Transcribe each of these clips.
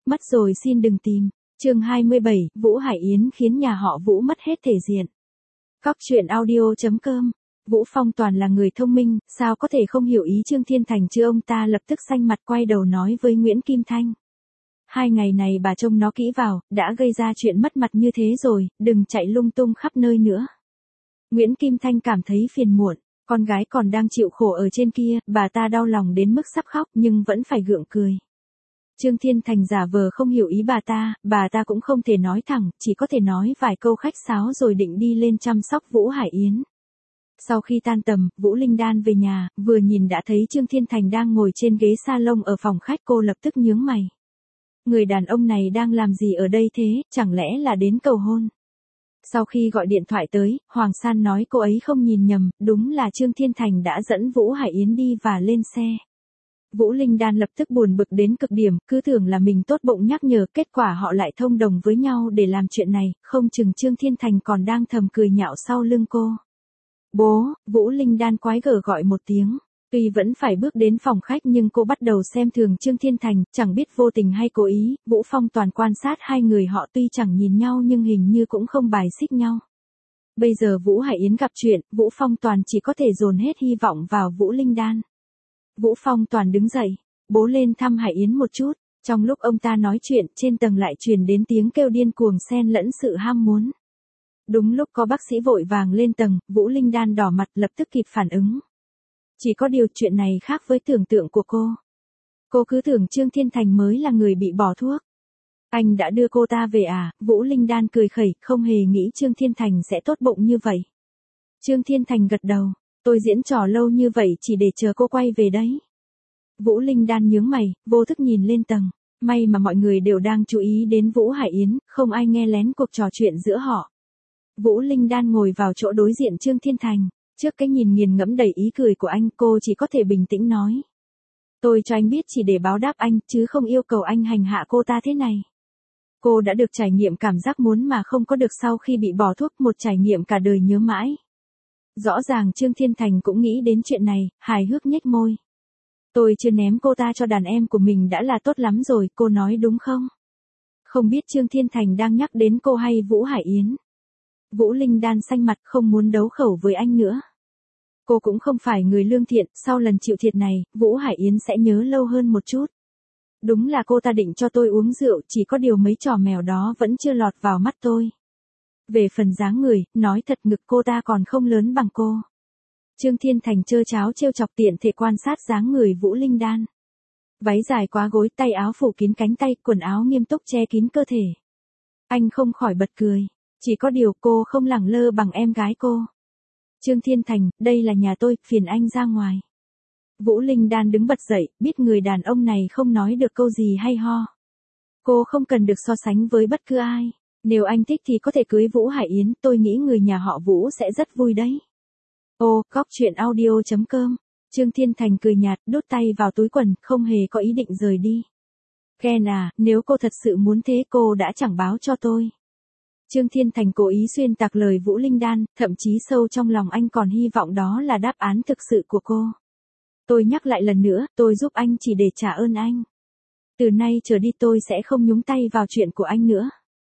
Mất rồi xin đừng tìm. Chương 27, Vũ Hải Yến khiến nhà họ Vũ mất hết thể diện. Cóc truyện audio.com. Vũ Phong Toàn là người thông minh, sao có thể không hiểu ý Trương Thiên Thành chứ? Ông ta lập tức xanh mặt quay đầu nói với Nguyễn Kim Thanh. 2 ngày này bà trông nó kỹ vào, đã gây ra chuyện mất mặt như thế rồi, đừng chạy lung tung khắp nơi nữa. Nguyễn Kim Thanh cảm thấy phiền muộn, con gái còn đang chịu khổ ở trên kia, bà ta đau lòng đến mức sắp khóc nhưng vẫn phải gượng cười. Trương Thiên Thành giả vờ không hiểu ý bà ta cũng không thể nói thẳng, chỉ có thể nói vài câu khách sáo rồi định đi lên chăm sóc Vũ Hải Yến. Sau khi tan tầm, Vũ Linh Đan về nhà, vừa nhìn đã thấy Trương Thiên Thành đang ngồi trên ghế salon ở phòng khách, cô lập tức nhướng mày. Người đàn ông này đang làm gì ở đây thế, chẳng lẽ là đến cầu hôn? Sau khi gọi điện thoại tới, Hoàng San nói cô ấy không nhìn nhầm, đúng là Trương Thiên Thành đã dẫn Vũ Hải Yến đi và lên xe. Vũ Linh Đan lập tức buồn bực đến cực điểm, cứ tưởng là mình tốt bụng nhắc nhở, kết quả họ lại thông đồng với nhau để làm chuyện này, không chừng Trương Thiên Thành còn đang thầm cười nhạo sau lưng cô. Bố, Vũ Linh Đan quái gở gọi một tiếng. Tuy vẫn phải bước đến phòng khách nhưng cô bắt đầu xem thường Trương Thiên Thành, chẳng biết vô tình hay cố ý, Vũ Phong Toàn quan sát hai người họ tuy chẳng nhìn nhau nhưng hình như cũng không bài xích nhau. Bây giờ Vũ Hải Yến gặp chuyện, Vũ Phong Toàn chỉ có thể dồn hết hy vọng vào Vũ Linh Đan. Vũ Phong Toàn đứng dậy, bố lên thăm Hải Yến một chút, trong lúc ông ta nói chuyện, trên tầng lại truyền đến tiếng kêu điên cuồng xen lẫn sự ham muốn. Đúng lúc có bác sĩ vội vàng lên tầng, Vũ Linh Đan đỏ mặt lập tức kịp phản ứng. Chỉ có điều chuyện này khác với tưởng tượng của cô. Cô cứ tưởng Trương Thiên Thành mới là người bị bỏ thuốc. Anh đã đưa cô ta về à? Vũ Linh Đan cười khẩy, không hề nghĩ Trương Thiên Thành sẽ tốt bụng như vậy. Trương Thiên Thành gật đầu, tôi diễn trò lâu như vậy chỉ để chờ cô quay về đấy. Vũ Linh Đan nhướng mày, vô thức nhìn lên tầng. May mà mọi người đều đang chú ý đến Vũ Hải Yến, không ai nghe lén cuộc trò chuyện giữa họ. Vũ Linh Đan ngồi vào chỗ đối diện Trương Thiên Thành. Trước cái nhìn nghiền ngẫm đầy ý cười của anh, cô chỉ có thể bình tĩnh nói. Tôi cho anh biết chỉ để báo đáp anh, chứ không yêu cầu anh hành hạ cô ta thế này. Cô đã được trải nghiệm cảm giác muốn mà không có được sau khi bị bỏ thuốc, một trải nghiệm cả đời nhớ mãi. Rõ ràng Trương Thiên Thành cũng nghĩ đến chuyện này, hài hước nhếch môi. Tôi chưa ném cô ta cho đàn em của mình đã là tốt lắm rồi, cô nói đúng không? Không biết Trương Thiên Thành đang nhắc đến cô hay Vũ Hải Yến. Vũ Linh Đan xanh mặt không muốn đấu khẩu với anh nữa. Cô cũng không phải người lương thiện, sau lần chịu thiệt này, Vũ Hải Yến sẽ nhớ lâu hơn một chút. Đúng là cô ta định cho tôi uống rượu, chỉ có điều mấy trò mèo đó vẫn chưa lọt vào mắt tôi. Về phần dáng người, nói thật ngực cô ta còn không lớn bằng cô. Trương Thiên Thành trơ tráo trêu chọc, tiện thể quan sát dáng người Vũ Linh Đan. Váy dài quá gối, tay áo phủ kín cánh tay, quần áo nghiêm túc che kín cơ thể. Anh không khỏi bật cười. Chỉ có điều cô không lẳng lơ bằng em gái cô. Trương Thiên Thành, đây là nhà tôi, phiền anh ra ngoài. Vũ Linh Đan đứng bật dậy, biết người đàn ông này không nói được câu gì hay ho. Cô không cần được so sánh với bất cứ ai. Nếu anh thích thì có thể cưới Vũ Hải Yến, tôi nghĩ người nhà họ Vũ sẽ rất vui đấy. Ô, cóc truyện audio.com. Trương Thiên Thành cười nhạt, đút tay vào túi quần, không hề có ý định rời đi. Ken à, nếu cô thật sự muốn thế cô đã chẳng báo cho tôi. Trương Thiên Thành cố ý xuyên tạc lời Vũ Linh Đan, thậm chí sâu trong lòng anh còn hy vọng đó là đáp án thực sự của cô. Tôi nhắc lại lần nữa, tôi giúp anh chỉ để trả ơn anh. Từ nay trở đi tôi sẽ không nhúng tay vào chuyện của anh nữa.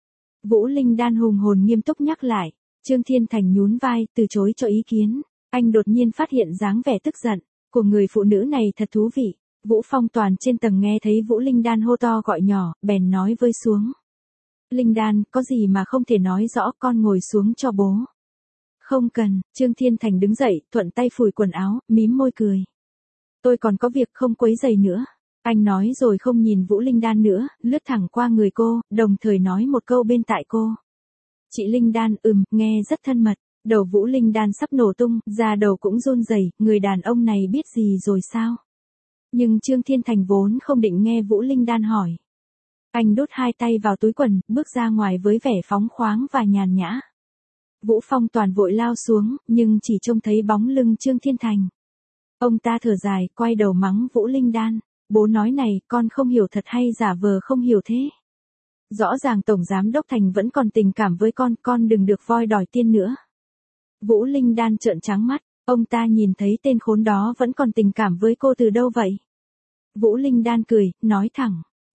Vũ Linh Đan hùng hồn nghiêm túc nhắc lại. Trương Thiên Thành nhún vai, từ chối cho ý kiến. Anh đột nhiên phát hiện dáng vẻ tức giận của người phụ nữ này thật thú vị. Vũ Phong Toàn trên tầng nghe thấy Vũ Linh Đan hô to gọi nhỏ, bèn nói vơi xuống. Linh Đan, có gì mà không thể nói rõ, con ngồi xuống cho bố. Không cần, Trương Thiên Thành đứng dậy, thuận tay phủi quần áo, mím môi cười. Tôi còn có việc không quấy rầy nữa. Anh nói rồi không nhìn Vũ Linh Đan nữa, lướt thẳng qua người cô, đồng thời nói một câu bên tai cô. Chị Linh Đan, nghe rất thân mật. Đầu Vũ Linh Đan sắp nổ tung, da đầu cũng run rẩy, người đàn ông này biết gì rồi sao? Nhưng Trương Thiên Thành vốn không định nghe Vũ Linh Đan hỏi. Anh đút hai tay vào túi quần, bước ra ngoài với vẻ phóng khoáng và nhàn nhã. Vũ Phong Toàn vội lao xuống, nhưng chỉ trông thấy bóng lưng Trương Thiên Thành. Ông ta thở dài, quay đầu mắng Vũ Linh Đan. Bố nói này, con không hiểu thật hay giả vờ không hiểu thế? Rõ ràng Tổng Giám Đốc Thành vẫn còn tình cảm với con đừng được voi đòi tiên nữa. Vũ Linh Đan trợn trắng mắt, ông ta nhìn thấy tên khốn đó vẫn còn tình cảm với cô từ đâu vậy? Vũ Linh Đan cười, nói thẳng.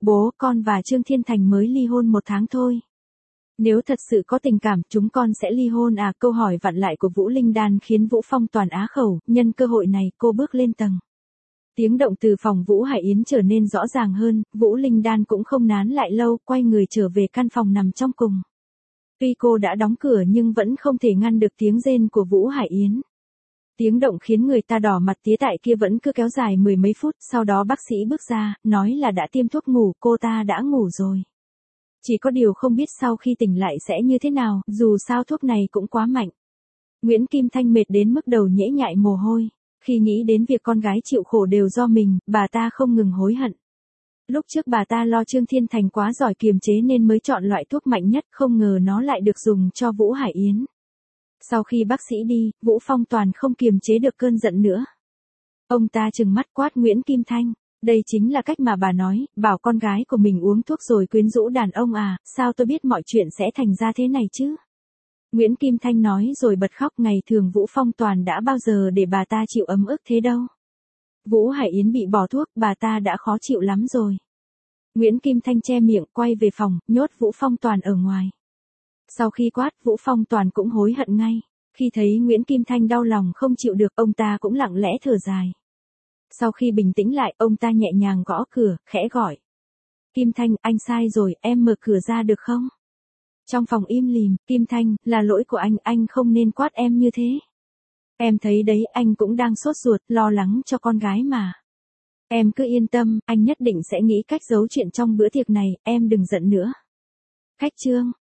bố, con và Trương Thiên Thành mới ly hôn 1 tháng thôi. Nếu thật sự có tình cảm, chúng con sẽ ly hôn à? Câu hỏi vặn lại của Vũ Linh Đan khiến Vũ Phong toàn á khẩu, nhân cơ hội này cô bước lên tầng. Tiếng động từ phòng Vũ Hải Yến trở nên rõ ràng hơn, Vũ Linh Đan cũng không nán lại lâu, quay người trở về căn phòng nằm trong cùng. Tuy cô đã đóng cửa nhưng vẫn không thể ngăn được tiếng rên của Vũ Hải Yến. Tiếng động khiến người ta đỏ mặt, tía tại kia vẫn cứ kéo dài 10 mấy phút, sau đó bác sĩ bước ra, nói là đã tiêm thuốc ngủ, cô ta đã ngủ rồi. Chỉ có điều không biết sau khi tỉnh lại sẽ như thế nào, dù sao thuốc này cũng quá mạnh. Nguyễn Kim Thanh mệt đến mức đầu nhễ nhại mồ hôi. Khi nghĩ đến việc con gái chịu khổ đều do mình, bà ta không ngừng hối hận. Lúc trước bà ta lo Trương Thiên Thành quá giỏi kiềm chế nên mới chọn loại thuốc mạnh nhất, không ngờ nó lại được dùng cho Vũ Hải Yến. Sau khi bác sĩ đi, Vũ Phong toàn không kiềm chế được cơn giận nữa. Ông ta trừng mắt quát Nguyễn Kim Thanh, đây chính là cách mà bà nói, bảo con gái của mình uống thuốc rồi quyến rũ đàn ông à, sao tôi biết mọi chuyện sẽ thành ra thế này chứ? Nguyễn Kim Thanh nói rồi bật khóc, ngày thường Vũ Phong toàn đã bao giờ để bà ta chịu ấm ức thế đâu. Vũ Hải Yến bị bỏ thuốc, bà ta đã khó chịu lắm rồi. Nguyễn Kim Thanh che miệng, quay về phòng, nhốt Vũ Phong toàn ở ngoài. Sau khi quát, Vũ Phong toàn cũng hối hận ngay. Khi thấy Nguyễn Kim Thanh đau lòng không chịu được, ông ta cũng lặng lẽ thở dài. Sau khi bình tĩnh lại, ông ta nhẹ nhàng gõ cửa, khẽ gọi. Kim Thanh, anh sai rồi, em mở cửa ra được không? Trong phòng im lìm, Kim Thanh, là lỗi của anh không nên quát em như thế. Em thấy đấy, anh cũng đang sốt ruột, lo lắng cho con gái mà. Em cứ yên tâm, anh nhất định sẽ nghĩ cách giấu chuyện trong bữa tiệc này, em đừng giận nữa. Khách trương.